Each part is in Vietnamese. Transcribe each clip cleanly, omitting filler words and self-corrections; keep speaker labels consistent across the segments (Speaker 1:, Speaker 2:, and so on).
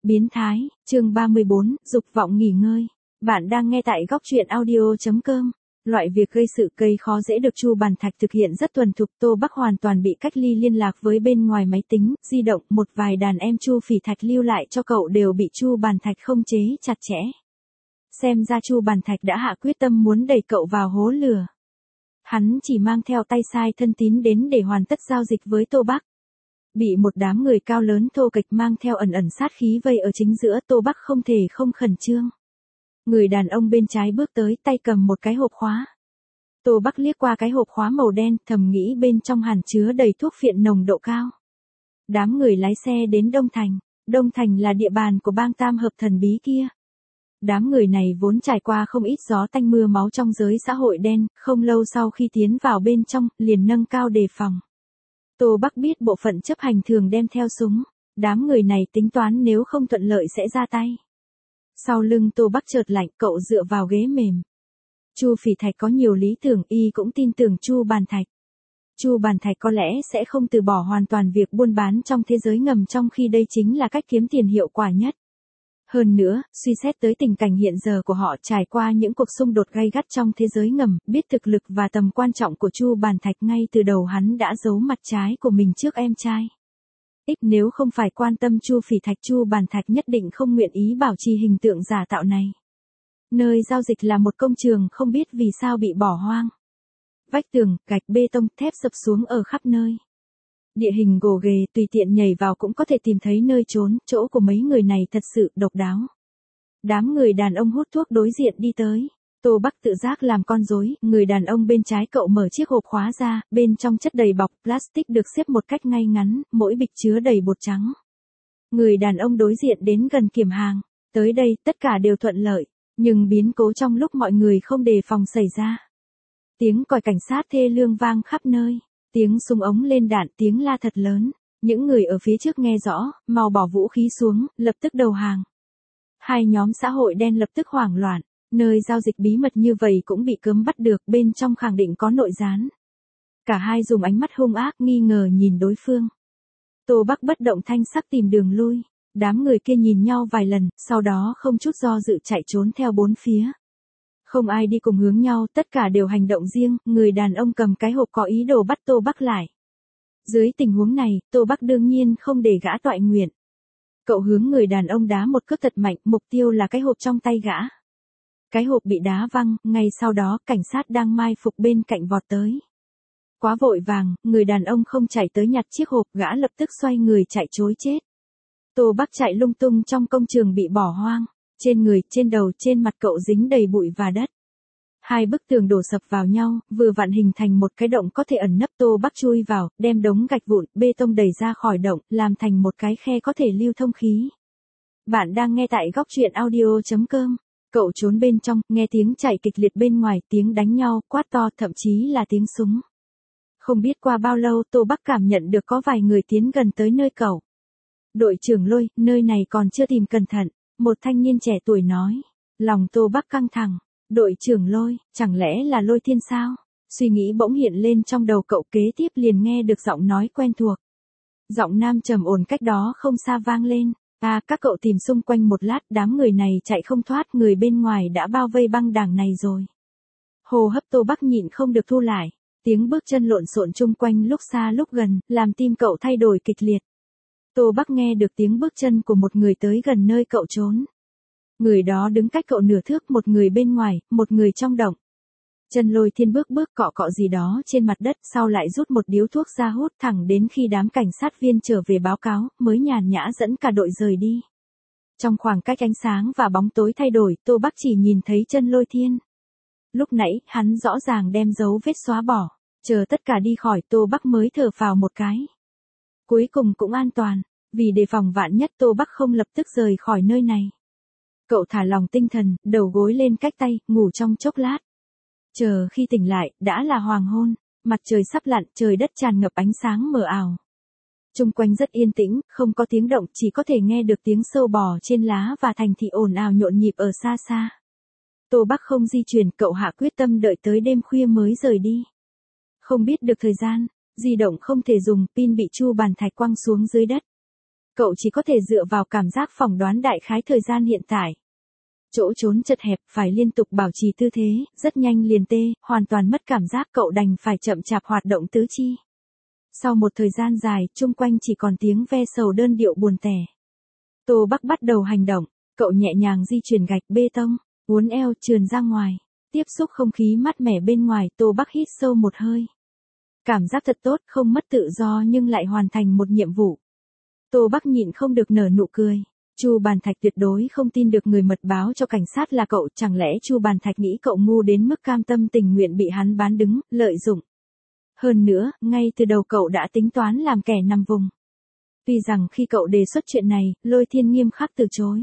Speaker 1: Biến thái, chương 34, dục vọng nghỉ ngơi. Bạn đang nghe tại góc truyện audio.com. Loại việc gây sự gây khó dễ được Chu Bàn Thạch thực hiện rất thuần thục. Tô Bắc hoàn toàn bị cách ly liên lạc với bên ngoài máy tính, di động. Một vài đàn em Chu Phỉ Thạch lưu lại cho cậu đều bị Chu Bàn Thạch khống chế chặt chẽ. Xem ra Chu Bàn Thạch đã hạ quyết tâm muốn đẩy cậu vào hố lửa. Hắn chỉ mang theo tay sai thân tín đến để hoàn tất giao dịch với Tô Bắc. Bị một đám người cao lớn thô kệch mang theo ẩn ẩn sát khí vây ở chính giữa, Tô Bắc không thể không khẩn trương. Người đàn ông bên trái bước tới, tay cầm một cái hộp khóa. Tô Bắc liếc qua cái hộp khóa màu đen, thầm nghĩ bên trong hẳn chứa đầy thuốc phiện nồng độ cao. Đám người lái xe đến Đông Thành. Đông Thành là địa bàn của bang tam hợp thần bí kia. Đám người này vốn trải qua không ít gió tanh mưa máu trong giới xã hội đen, không lâu sau khi tiến vào bên trong, liền nâng cao đề phòng. Tô Bắc biết bộ phận chấp hành thường đem theo súng, đám người này tính toán nếu không thuận lợi sẽ ra tay. Sau lưng Tô Bắc chợt lạnh, cậu dựa vào ghế mềm. Chu Phỉ Thạch có nhiều lý tưởng, y cũng tin tưởng Chu Bàn Thạch. Chu Bàn Thạch có lẽ sẽ không từ bỏ hoàn toàn việc buôn bán trong thế giới ngầm, trong khi đây chính là cách kiếm tiền hiệu quả nhất. Hơn nữa, suy xét tới tình cảnh hiện giờ của họ, trải qua những cuộc xung đột gay gắt trong thế giới ngầm, biết thực lực và tầm quan trọng của Chu Bàn Thạch, ngay từ đầu hắn đã giấu mặt trái của mình trước em trai. Nếu không phải quan tâm Chu Phỉ Thạch, Chu Bàn Thạch nhất định không nguyện ý bảo trì hình tượng giả tạo này. Nơi giao dịch là một công trường không biết vì sao bị bỏ hoang. Vách tường, gạch bê tông, thép sập xuống ở khắp nơi. Địa hình gồ ghề, tùy tiện nhảy vào cũng có thể tìm thấy nơi trốn, chỗ của mấy người này thật sự độc đáo. Đám người đàn ông hút thuốc đối diện đi tới. Tô Bắc tự giác làm con rối, người đàn ông bên trái cậu mở chiếc hộp khóa ra, bên trong chất đầy bọc plastic được xếp một cách ngay ngắn, mỗi bịch chứa đầy bột trắng. Người đàn ông đối diện đến gần kiểm hàng, tới đây tất cả đều thuận lợi, nhưng biến cố trong lúc mọi người không đề phòng xảy ra. Tiếng còi cảnh sát thê lương vang khắp nơi. Tiếng súng ống lên đạn, tiếng la thật lớn. Những người ở phía trước nghe rõ, mau bỏ vũ khí xuống, lập tức đầu hàng. Hai nhóm xã hội đen lập tức hoảng loạn. Nơi giao dịch bí mật như vậy cũng bị cấm bắt được, bên trong khẳng định có nội gián. Cả hai dùng ánh mắt hung ác nghi ngờ nhìn đối phương. Tô Bắc bất động thanh sắc tìm đường lui. Đám người kia nhìn nhau vài lần, sau đó không chút do dự chạy trốn theo bốn phía. Không ai đi cùng hướng nhau, tất cả đều hành động riêng, người đàn ông cầm cái hộp có ý đồ bắt Tô Bắc lại. Dưới tình huống này, Tô Bắc đương nhiên không để gã toại nguyện. Cậu hướng người đàn ông đá một cước thật mạnh, mục tiêu là cái hộp trong tay gã. Cái hộp bị đá văng, ngay sau đó cảnh sát đang mai phục bên cạnh vọt tới. Quá vội vàng, người đàn ông không chạy tới nhặt chiếc hộp, gã lập tức xoay người chạy trối chết. Tô Bắc chạy lung tung trong công trường bị bỏ hoang. Trên người, trên đầu, trên mặt cậu dính đầy bụi và đất. Hai bức tường đổ sập vào nhau, vừa vặn hình thành một cái động có thể ẩn nấp. Tô Bắc chui vào, đem đống gạch vụn, bê tông đẩy ra khỏi động, làm thành một cái khe có thể lưu thông khí. Bạn đang nghe tại góc truyện audio.com. Cậu trốn bên trong, nghe tiếng chạy kịch liệt bên ngoài, tiếng đánh nhau, quát to, thậm chí là tiếng súng. Không biết qua bao lâu, Tô Bắc cảm nhận được có vài người tiến gần tới nơi cậu. Đội trưởng Lôi, nơi này còn chưa tìm cẩn thận. Một thanh niên trẻ tuổi nói. Lòng Tô Bắc căng thẳng. Đội trưởng Lôi, chẳng lẽ là Lôi Thiên sao? Suy nghĩ bỗng hiện lên trong đầu cậu, kế tiếp liền nghe được giọng nói quen thuộc. Giọng nam trầm ổn cách đó không xa vang lên. Các cậu tìm xung quanh một lát, đám người này chạy không thoát, người bên ngoài đã bao vây băng đảng này rồi. Hô hấp Tô Bắc nhịn không được thu lại. Tiếng bước chân lộn xộn chung quanh lúc xa lúc gần, làm tim cậu thay đổi kịch liệt. Tô Bắc nghe được tiếng bước chân của một người tới gần nơi cậu trốn. Người đó đứng cách cậu nửa thước, một người bên ngoài, một người trong động. Chân Lôi Thiên bước cọ cọ gì đó trên mặt đất, sau lại rút một điếu thuốc ra hút, thẳng đến khi đám cảnh sát viên trở về báo cáo, mới nhàn nhã dẫn cả đội rời đi. Trong khoảng cách ánh sáng và bóng tối thay đổi, Tô Bắc chỉ nhìn thấy chân Lôi Thiên. Lúc nãy, hắn rõ ràng đem dấu vết xóa bỏ. Chờ tất cả đi khỏi, Tô Bắc mới thở phào một cái. Cuối cùng cũng an toàn. Vì đề phòng vạn nhất, Tô Bắc không lập tức rời khỏi nơi này. Cậu thả lòng tinh thần, đầu gối lên cách tay, ngủ trong chốc lát. Chờ khi tỉnh lại, đã là hoàng hôn, mặt trời sắp lặn, trời đất tràn ngập ánh sáng mờ ảo. Chung quanh rất yên tĩnh, không có tiếng động, chỉ có thể nghe được tiếng sâu bò trên lá và thành thị ồn ào nhộn nhịp ở xa xa. Tô Bắc không di chuyển, cậu hạ quyết tâm đợi tới đêm khuya mới rời đi. Không biết được thời gian, di động không thể dùng, pin bị Chu Bàn Thạch quăng xuống dưới đất. Cậu chỉ có thể dựa vào cảm giác phỏng đoán đại khái thời gian hiện tại. Chỗ trốn chật hẹp, phải liên tục bảo trì tư thế, rất nhanh liền tê, hoàn toàn mất cảm giác, cậu đành phải chậm chạp hoạt động tứ chi. Sau một thời gian dài, chung quanh chỉ còn tiếng ve sầu đơn điệu buồn tẻ. Tô Bắc bắt đầu hành động, cậu nhẹ nhàng di chuyển gạch bê tông, uốn eo trườn ra ngoài, tiếp xúc không khí mát mẻ bên ngoài, Tô Bắc hít sâu một hơi. Cảm giác thật tốt, không mất tự do nhưng lại hoàn thành một nhiệm vụ. Tô Bắc nhịn không được nở nụ cười. Chu Bàn Thạch tuyệt đối không tin được người mật báo cho cảnh sát là cậu, chẳng lẽ Chu Bàn Thạch nghĩ cậu ngu đến mức cam tâm tình nguyện bị hắn bán đứng, lợi dụng. Hơn nữa, ngay từ đầu cậu đã tính toán làm kẻ nằm vùng. Tuy rằng khi cậu đề xuất chuyện này, Lôi Thiên nghiêm khắc từ chối.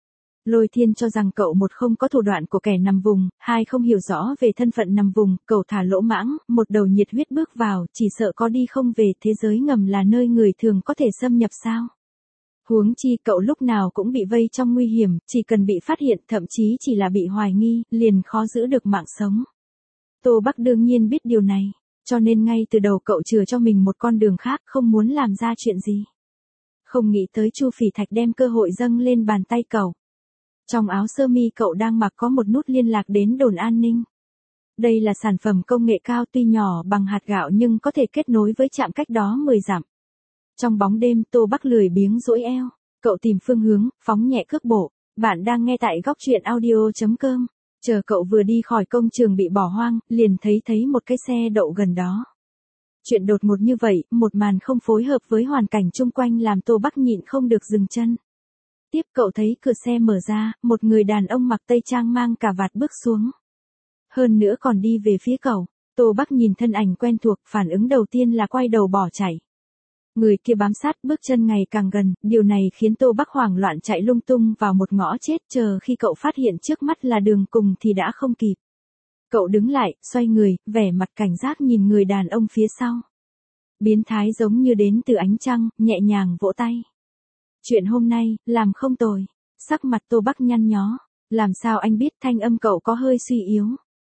Speaker 1: Lôi Thiên cho rằng cậu một không có thủ đoạn của kẻ nằm vùng, hai không hiểu rõ về thân phận nằm vùng, cậu thả lỗ mãng, một đầu nhiệt huyết bước vào, chỉ sợ có đi không về, thế giới ngầm là nơi người thường có thể xâm nhập sao. Huống chi cậu lúc nào cũng bị vây trong nguy hiểm, chỉ cần bị phát hiện, thậm chí chỉ là bị hoài nghi, liền khó giữ được mạng sống. Tô Bắc đương nhiên biết điều này, cho nên ngay từ đầu cậu chừa cho mình một con đường khác, không muốn làm ra chuyện gì. Không nghĩ tới Chu Phỉ Thạch đem cơ hội dâng lên bàn tay cậu. Trong áo sơ mi cậu đang mặc có một nút liên lạc đến đồn an ninh. Đây là sản phẩm công nghệ cao, tuy nhỏ bằng hạt gạo nhưng có thể kết nối với trạm cách đó 10 dặm. Trong bóng đêm, Tô Bắc lười biếng duỗi eo, cậu tìm phương hướng, phóng nhẹ cước bộ. Bạn đang nghe tại góc truyện audio.com. Chờ cậu vừa đi khỏi công trường bị bỏ hoang, liền thấy một cái xe đậu gần đó. Chuyện đột ngột như vậy, một màn không phối hợp với hoàn cảnh chung quanh làm Tô Bắc nhịn không được dừng chân. Tiếp cậu thấy cửa xe mở ra, một người đàn ông mặc tây trang mang cà vạt bước xuống. Hơn nữa còn đi về phía cậu. Tô Bắc nhìn thân ảnh quen thuộc, phản ứng đầu tiên là quay đầu bỏ chạy. Người kia bám sát, bước chân ngày càng gần, điều này khiến Tô Bắc hoảng loạn chạy lung tung vào một ngõ chết, chờ khi cậu phát hiện trước mắt là đường cùng thì đã không kịp. Cậu đứng lại, xoay người, vẻ mặt cảnh giác nhìn người đàn ông phía sau. Biến thái giống như đến từ ánh trăng, nhẹ nhàng vỗ tay. Chuyện hôm nay, làm không tồi. Sắc mặt Tô Bắc nhăn nhó. Làm sao anh biết, thanh âm cậu có hơi suy yếu.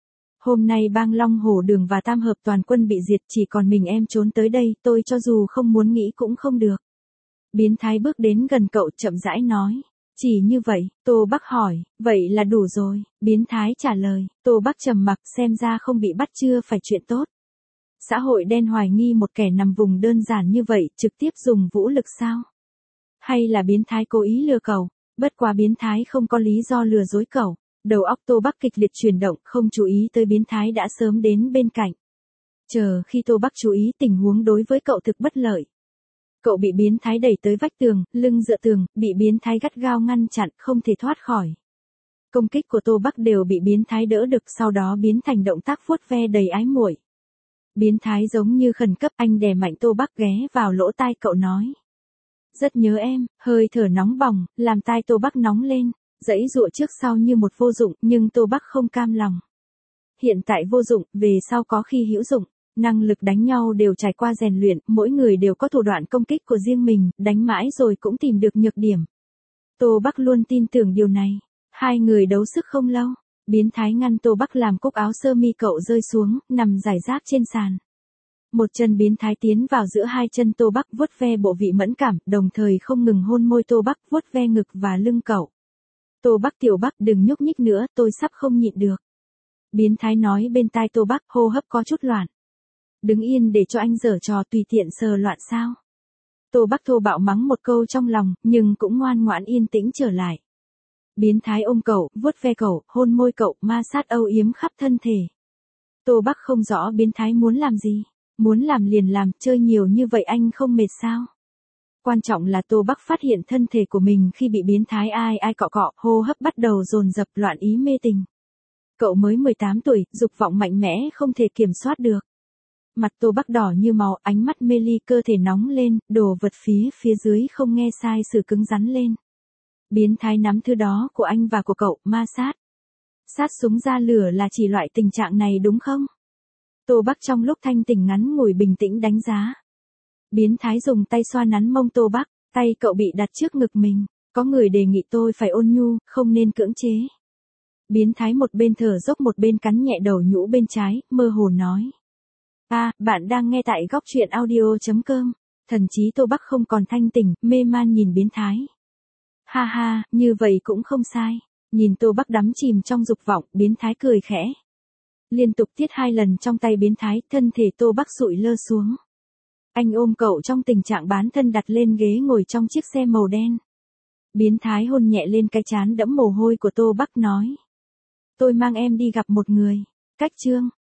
Speaker 1: Hôm nay bang Long Hổ Đường và Tam Hợp toàn quân bị diệt, chỉ còn mình em trốn tới đây, tôi cho dù không muốn nghĩ cũng không được. Biến thái bước đến gần cậu chậm rãi nói. Chỉ như vậy, Tô Bắc hỏi, vậy là đủ rồi, biến thái trả lời, Tô Bắc trầm mặc, xem ra không bị bắt chưa phải chuyện tốt. Xã hội đen hoài nghi một kẻ nằm vùng đơn giản như vậy, trực tiếp dùng vũ lực sao? Hay là biến thái cố ý lừa cậu? Bất quá biến thái không có lý do lừa dối cậu. Đầu óc Tô Bắc kịch liệt chuyển động, không chú ý tới biến thái đã sớm đến bên cạnh. Chờ khi Tô Bắc chú ý, tình huống đối với cậu thực bất lợi. Cậu bị biến thái đẩy tới vách tường, lưng dựa tường, bị biến thái gắt gao ngăn chặn, không thể thoát khỏi. Công kích của Tô Bắc đều bị biến thái đỡ được, sau đó biến thành động tác vuốt ve đầy ái muội. Biến thái giống như khẩn cấp, anh đè mạnh Tô Bắc ghé vào lỗ tai cậu nói. Rất nhớ em, hơi thở nóng bỏng, làm tai Tô Bắc nóng lên, giãy giụa trước sau như một vô dụng, nhưng Tô Bắc không cam lòng. Hiện tại vô dụng, về sau có khi hữu dụng. Năng lực đánh nhau đều trải qua rèn luyện, mỗi người đều có thủ đoạn công kích của riêng mình, đánh mãi rồi cũng tìm được nhược điểm. Tô Bắc luôn tin tưởng điều này. Hai người đấu sức không lâu, biến thái ngăn Tô Bắc làm cúc áo sơ mi cậu rơi xuống, nằm rải rác trên sàn. Một chân biến thái tiến vào giữa hai chân Tô Bắc, vuốt ve bộ vị mẫn cảm, đồng thời không ngừng hôn môi Tô Bắc, vuốt ve ngực và lưng cậu. Tô Bắc, tiểu Bắc đừng nhúc nhích nữa, tôi sắp không nhịn được. Biến thái nói bên tai Tô Bắc, hô hấp có chút loạn. Đứng yên để cho anh giở trò, tùy tiện sờ loạn sao. Tô Bắc thô bạo mắng một câu trong lòng, nhưng cũng ngoan ngoãn yên tĩnh trở lại. Biến thái ôm cậu, vuốt ve cậu, hôn môi cậu, ma sát âu yếm khắp thân thể. Tô Bắc không rõ biến thái muốn làm gì. Muốn làm liền làm, chơi nhiều như vậy anh không mệt sao? Quan trọng là Tô Bắc phát hiện thân thể của mình khi bị biến thái ai cọ cọ, hô hấp bắt đầu dồn dập, loạn ý mê tình. Cậu mới 18 tuổi, dục vọng mạnh mẽ không thể kiểm soát được. Mặt Tô Bắc đỏ như máu, ánh mắt mê ly, cơ thể nóng lên, đồ vật phía dưới không nghe sai sự cứng rắn lên. Biến thái nắm thứ đó của anh và của cậu, ma sát. Sát súng ra lửa là chỉ loại tình trạng này đúng không? Tô Bắc trong lúc thanh tỉnh ngắn ngủi bình tĩnh đánh giá. Biến thái dùng tay xoa nắn mông Tô Bắc, tay cậu bị đặt trước ngực mình. Có người đề nghị tôi phải ôn nhu, không nên cưỡng chế. Biến thái một bên thở dốc một bên cắn nhẹ đầu nhũ bên trái, mơ hồ nói. Bạn đang nghe tại góc truyện audio.com. Thần chí Tô Bắc không còn thanh tỉnh, mê man nhìn biến thái. Ha ha, như vậy cũng không sai. Nhìn Tô Bắc đắm chìm trong dục vọng, biến thái cười khẽ. Liên tục tiết 2 lần trong tay biến thái, thân thể Tô Bắc sụi lơ xuống. Anh ôm cậu trong tình trạng bán thân đặt lên ghế ngồi trong chiếc xe màu đen. Biến thái hôn nhẹ lên cái trán đẫm mồ hôi của Tô Bắc nói. Tôi mang em đi gặp một người. Cách chương.